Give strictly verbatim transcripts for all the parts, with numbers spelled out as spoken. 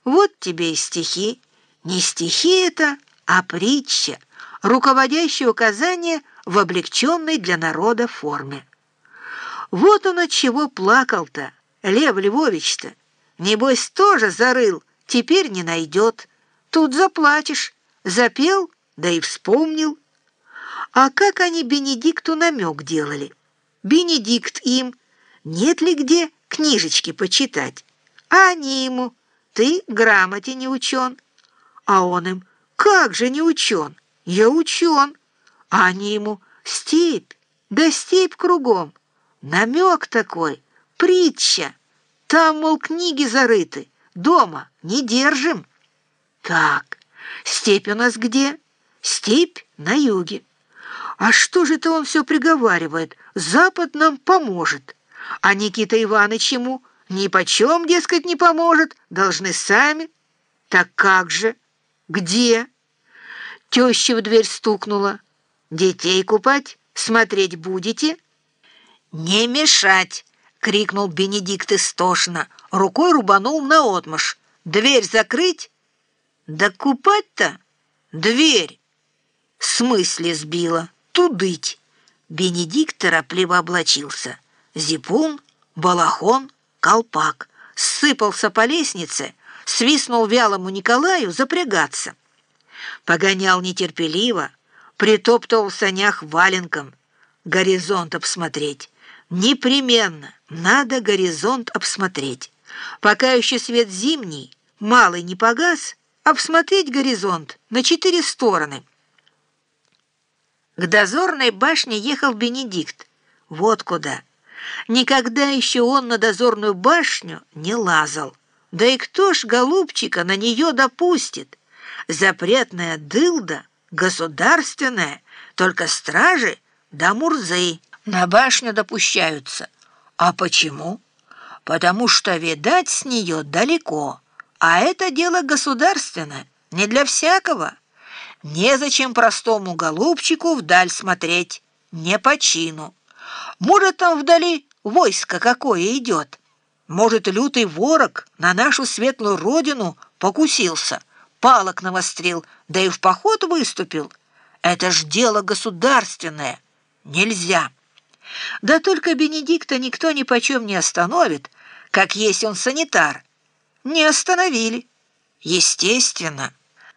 Вот тебе и стихи. Не стихи это, а притча, руководящее указание в облегченной для народа форме. Вот он от чего плакал-то, Лев Львович-то. Небось, тоже зарыл, теперь не найдет. Тут заплачешь. Запел, да и вспомнил. А как они Бенедикту намек делали? Бенедикт им: нет ли где книжечки почитать? А они ему: ты грамоте не учен. А он им: как же не учен? Я учен. А они ему: степь, да степь кругом. Намек такой, притча. Там, мол, книги зарыты, дома не держим. Так, степь у нас где? Степь на юге. А что же это он все приговаривает? Запад нам поможет. А Никита Иванович ему нипочем, дескать, не поможет, должны сами. Так как же? Где? Теща в дверь стукнула. Детей купать? Смотреть будете? Не мешать! — крикнул Бенедикт истошно, рукой рубанул наотмашь. Дверь закрыть? Да купать-то? Дверь! В смысле сбила? Тудыть! Бенедикт торопливо облачился. Зипун, балахон, колпак. Сыпался по лестнице, свистнул вялому Николаю запрягаться. Погонял нетерпеливо, притоптывал в санях валенком. Горизонт обсмотреть. Непременно надо горизонт обсмотреть. Пока еще свет зимний, малый не погас, обсмотреть горизонт на четыре стороны. К дозорной башне ехал Бенедикт. Вот куда. Никогда еще он на дозорную башню не лазал. Да и кто ж, голубчика, на нее допустит? Запретная дылда, государственная, только стражи да мурзы на башню допущаются. А почему? Потому что, видать, с нее далеко, а это дело государственное, не для всякого. Незачем простому голубчику вдаль смотреть, не по чину. Может, там вдали войско какое идет. Может, лютый ворог на нашу светлую родину покусился, палок навострил, да и в поход выступил. Это ж дело государственное, нельзя. Да только Бенедикта никто ни почем не остановит, как есть он санитар. Не остановили. Естественно.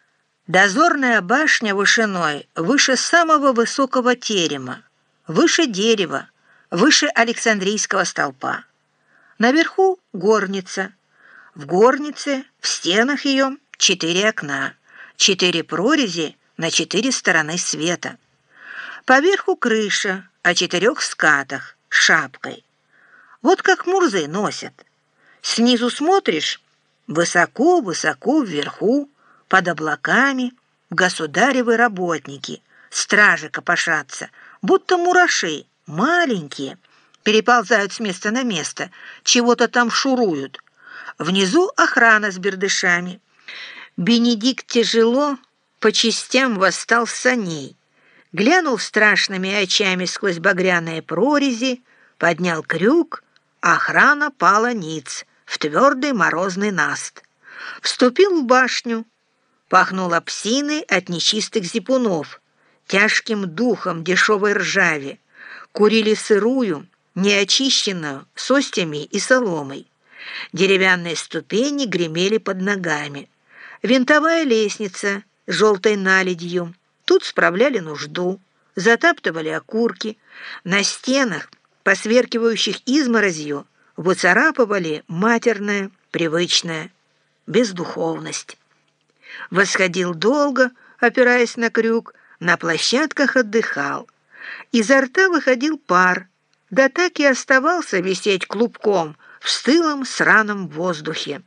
Дозорная башня вышиной выше самого высокого терема, выше дерева, выше Александрийского столпа. Наверху горница. В горнице, в стенах ее, четыре окна, четыре прорези на четыре стороны света. Поверху крыша о четырех скатах с шапкой. Вот как мурзы носят. Снизу смотришь, высоко-высоко вверху, под облаками, государевы работники, стражи копошатся, будто мураши, маленькие, переползают с места на место, чего-то там шуруют. Внизу охрана с бердышами. Бенедикт тяжело по частям восстал с саней, глянул страшными очами сквозь багряные прорези, поднял крюк, охрана пала ниц в твердый морозный наст. Вступил в башню, пахнуло псиной от нечистых зипунов, тяжким духом дешевой ржави, курили сырую, неочищенную, с остями и соломой. Деревянные ступени гремели под ногами. Винтовая лестница с желтой наледью. Тут справляли нужду, затаптывали окурки. На стенах, посверкивающих изморозью, выцарапывали матерное, привычное, бездуховность. Восходил долго, опираясь на крюк, на площадках отдыхал. Изо рта выходил пар, да так и оставался висеть клубком в стылом сраном воздухе.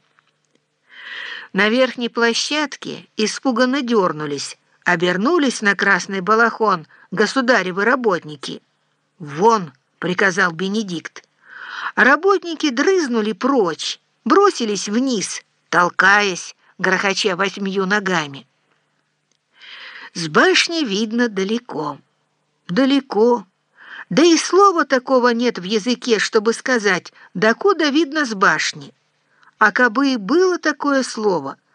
На верхней площадке испуганно дернулись, обернулись на красный балахон государевы работники. «Вон!» — приказал Бенедикт. Работники дрызнули прочь, бросились вниз, толкаясь, грохоча восьмью ногами. С башни видно далеко. Далеко. Да и слова такого нет в языке, чтобы сказать, докуда видно с башни. А кабы и было такое слово,